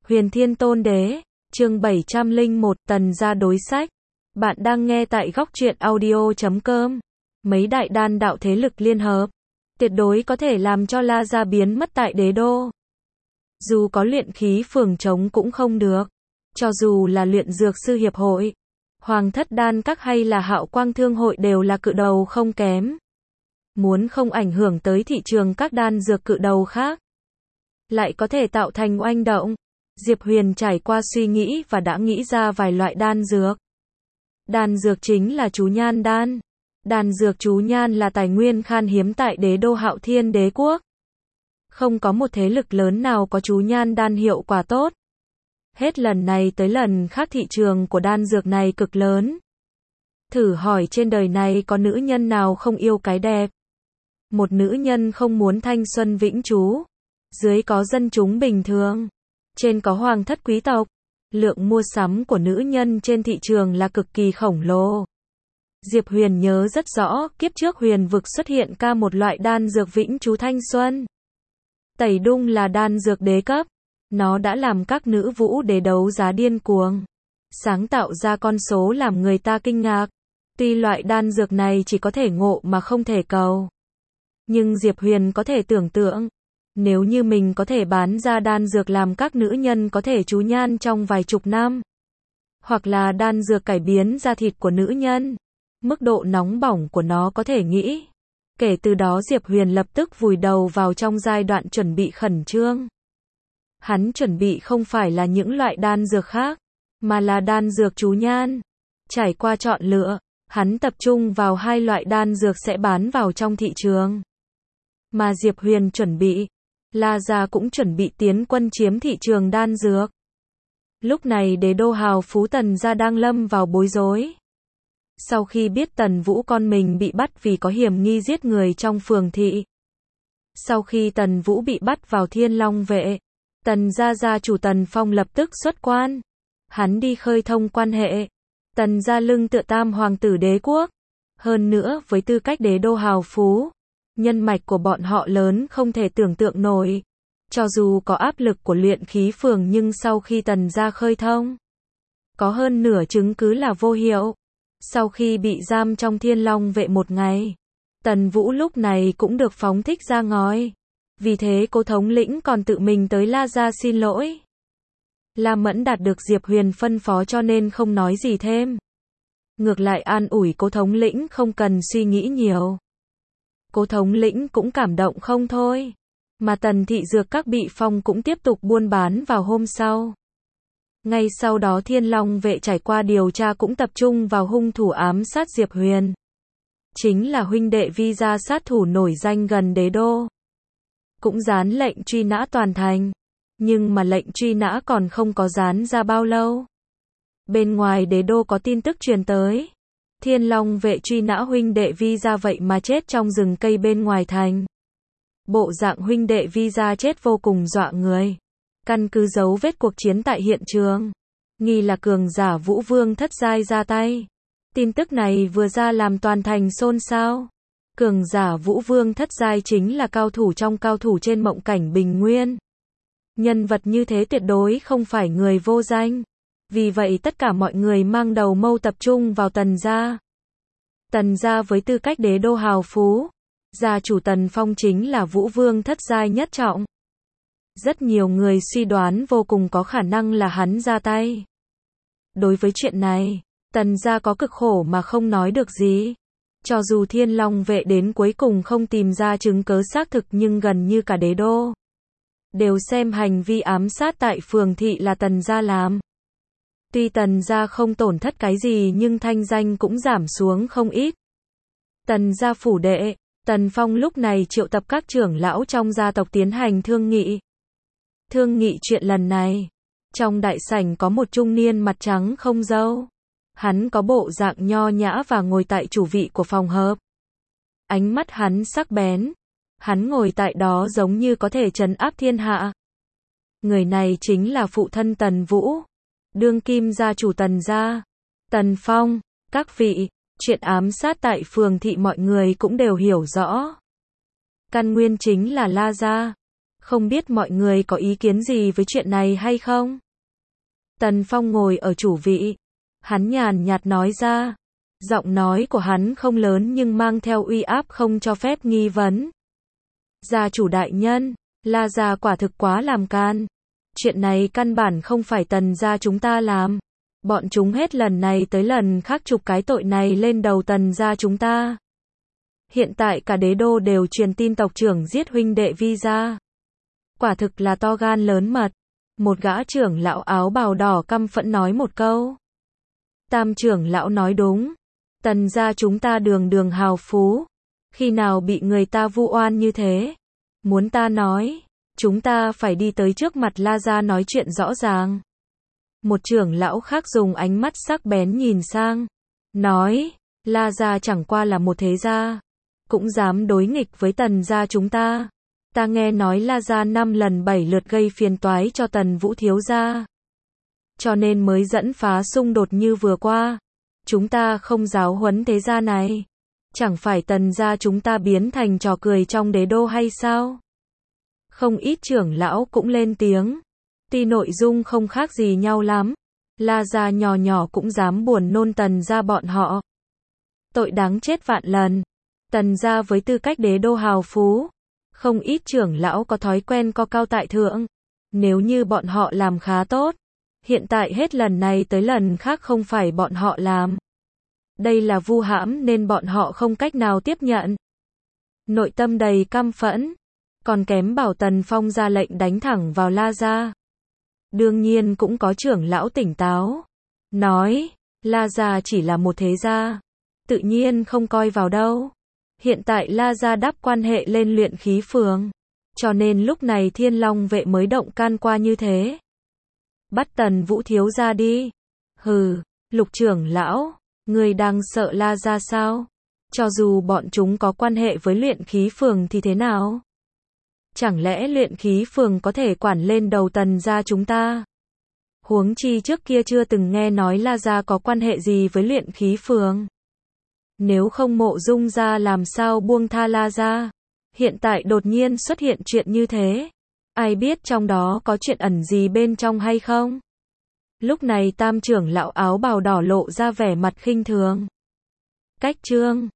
Huyền Thiên Tôn Đế, chương 701, Tần gia đối sách. Bạn đang nghe tại góc truyện audio.com. Mấy đại đan đạo thế lực liên hợp, tuyệt đối có thể làm cho La gia biến mất tại đế đô. Dù có luyện khí phường chống cũng không được. Cho dù là luyện dược sư hiệp hội, Hoàng thất đan các hay là Hạo Quang thương hội đều là cự đầu không kém. Muốn không ảnh hưởng tới thị trường các đan dược cự đầu khác, lại có thể tạo thành oanh động. Diệp Huyền trải qua suy nghĩ và đã nghĩ ra vài loại đan dược. Đan dược chính là chú nhan đan. Đan dược chú nhan là tài nguyên khan hiếm tại đế đô Hạo Thiên đế quốc. Không có một thế lực lớn nào có chú nhan đan hiệu quả tốt. Hết lần này tới lần khác thị trường của đan dược này cực lớn. Thử hỏi trên đời này có nữ nhân nào không yêu cái đẹp? Một nữ nhân không muốn thanh xuân vĩnh trú. Dưới có dân chúng bình thường, trên có hoàng thất quý tộc. Lượng mua sắm của nữ nhân trên thị trường là cực kỳ khổng lồ. Diệp Huyền nhớ rất rõ, kiếp trước huyền vực xuất hiện ca một loại đan dược vĩnh trú thanh xuân. Tẩy đung là đan dược đế cấp. Nó đã làm các nữ vũ đế đấu giá điên cuồng. Sáng tạo ra con số làm người ta kinh ngạc. Tuy loại đan dược này chỉ có thể ngộ mà không thể cầu. Nhưng Diệp Huyền có thể tưởng tượng, nếu như mình có thể bán ra đan dược làm các nữ nhân có thể chú nhan trong vài chục năm. Hoặc là đan dược cải biến da thịt của nữ nhân. Mức độ nóng bỏng của nó có thể nghĩ. Kể từ đó Diệp Huyền lập tức vùi đầu vào trong giai đoạn chuẩn bị khẩn trương. Hắn chuẩn bị không phải là những loại đan dược khác, mà là đan dược chú nhan. Trải qua chọn lựa, hắn tập trung vào hai loại đan dược sẽ bán vào trong thị trường. Mà Diệp Huyền chuẩn bị, La gia cũng chuẩn bị tiến quân chiếm thị trường đan dược. Lúc này đế đô hào phú Tần gia đang lâm vào bối rối. Sau khi biết Tần Vũ con mình bị bắt vì có hiểm nghi giết người trong phường thị. Sau khi Tần Vũ bị bắt vào Thiên Long vệ, Tần gia gia chủ Tần Phong lập tức xuất quan. Hắn đi khơi thông quan hệ. Tần gia lưng tựa tam hoàng tử đế quốc. Hơn nữa với tư cách đế đô hào phú, nhân mạch của bọn họ lớn không thể tưởng tượng nổi. Cho dù có áp lực của luyện khí phường nhưng sau khi Tần gia khơi thông, có hơn nửa chứng cứ là vô hiệu. Sau khi bị giam trong Thiên Long vệ một ngày, Tần Vũ lúc này cũng được phóng thích ra ngói. Vì thế cố thống lĩnh còn tự mình tới La gia xin lỗi. La Mẫn đạt được Diệp Huyền phân phó cho nên không nói gì thêm. Ngược lại an ủi cố thống lĩnh không cần suy nghĩ nhiều. Cố thống lĩnh cũng cảm động không thôi. Mà Tần thị dược các bị phong cũng tiếp tục buôn bán vào hôm sau. Ngay sau đó Thiên Long vệ trải qua điều tra cũng tập trung vào hung thủ ám sát Diệp Huyền. Chính là huynh đệ Vi gia sát thủ nổi danh gần đế đô. Cũng dán lệnh truy nã toàn thành. Nhưng mà lệnh truy nã còn không có dán ra bao lâu. Bên ngoài đế đô có tin tức truyền tới. Thiên Long vệ truy nã huynh đệ Vi gia vậy mà chết trong rừng cây bên ngoài thành. Bộ dạng huynh đệ Vi gia chết vô cùng dọa người. Căn cứ dấu vết cuộc chiến tại hiện trường, nghi là cường giả Vũ Vương thất giai ra tay. Tin tức này vừa ra làm toàn thành xôn xao. Cường giả Vũ Vương thất giai chính là cao thủ trong cao thủ trên mộng cảnh bình nguyên. Nhân vật như thế tuyệt đối không phải người vô danh. Vì vậy tất cả mọi người mang đầu mâu tập trung vào Tần gia. Tần gia với tư cách đế đô hào phú, gia chủ Tần Phong chính là Vũ Vương thất giai nhất trọng. Rất nhiều người suy đoán vô cùng có khả năng là hắn ra tay. Đối với chuyện này, Tần gia có cực khổ mà không nói được gì. Cho dù Thiên Long vệ đến cuối cùng không tìm ra chứng cứ xác thực nhưng gần như cả đế đô đều xem hành vi ám sát tại phường thị là Tần gia làm. Tuy Tần gia không tổn thất cái gì nhưng thanh danh cũng giảm xuống không ít. Tần gia phủ đệ, Tần Phong lúc này triệu tập các trưởng lão trong gia tộc tiến hành thương nghị. Thương nghị chuyện lần này. Trong đại sảnh có một trung niên mặt trắng không râu. Hắn có bộ dạng nho nhã và ngồi tại chủ vị của phòng họp. Ánh mắt hắn sắc bén. Hắn ngồi tại đó giống như có thể trấn áp thiên hạ. Người này chính là phụ thân Tần Vũ, đương kim gia chủ Tần gia. Tần Phong, các vị, chuyện ám sát tại phường thị mọi người cũng đều hiểu rõ. Căn nguyên chính là La gia. Không biết mọi người có ý kiến gì với chuyện này hay không? Tần Phong ngồi ở chủ vị. Hắn nhàn nhạt nói ra. Giọng nói của hắn không lớn nhưng mang theo uy áp không cho phép nghi vấn. Gia chủ đại nhân, La gia quả thực quá làm can. Chuyện này căn bản không phải Tần gia chúng ta làm. Bọn chúng hết lần này tới lần khác chụp cái tội này lên đầu Tần gia chúng ta. Hiện tại cả đế đô đều truyền tin tộc trưởng giết huynh đệ Vi gia. Quả thực là to gan lớn mật. Một gã trưởng lão áo bào đỏ căm phẫn nói một câu. Tam trưởng lão nói đúng. Tần gia chúng ta đường đường hào phú. Khi nào bị người ta vu oan như thế? Muốn ta nói, chúng ta phải đi tới trước mặt La gia nói chuyện rõ ràng. Một trưởng lão khác dùng ánh mắt sắc bén nhìn sang. Nói, La gia chẳng qua là một thế gia. Cũng dám đối nghịch với Tần gia chúng ta. Ta nghe nói La gia 5 lần 7 lượt gây phiền toái cho Tần Vũ thiếu gia. Cho nên mới dẫn phá xung đột như vừa qua. Chúng ta không giáo huấn thế gia này. Chẳng phải Tần gia chúng ta biến thành trò cười trong đế đô hay sao? Không ít trưởng lão cũng lên tiếng. Tuy nội dung không khác gì nhau lắm. La gia nhỏ nhỏ cũng dám buồn nôn Tần gia bọn họ. Tội đáng chết vạn lần. Tần gia với tư cách đế đô hào phú. Không ít trưởng lão có thói quen co cao tại thượng. Nếu như bọn họ làm khá tốt. Hiện tại hết lần này tới lần khác không phải bọn họ làm. Đây là vu hãm nên bọn họ không cách nào tiếp nhận. Nội tâm đầy căm phẫn. Còn kém bảo Tần Phong ra lệnh đánh thẳng vào La gia. Đương nhiên cũng có trưởng lão tỉnh táo. Nói, La gia chỉ là một thế gia. Tự nhiên không coi vào đâu. Hiện tại La gia đắp quan hệ lên luyện khí phường. Cho nên lúc này Thiên Long vệ mới động can qua như thế. Bắt Tần Vũ thiếu gia đi. Hừ, Lục trưởng lão, người đang sợ La gia sao? Cho dù bọn chúng có quan hệ với luyện khí phường thì thế nào? Chẳng lẽ luyện khí phường có thể quản lên đầu Tần gia chúng ta? Huống chi trước kia chưa từng nghe nói La gia có quan hệ gì với luyện khí phường. Nếu không Mộ Dung gia làm sao buông tha La gia? Hiện tại đột nhiên xuất hiện chuyện như thế. Ai biết trong đó có chuyện ẩn gì bên trong hay không? Lúc này tam trưởng lão áo bào đỏ lộ ra vẻ mặt khinh thường. Cách chương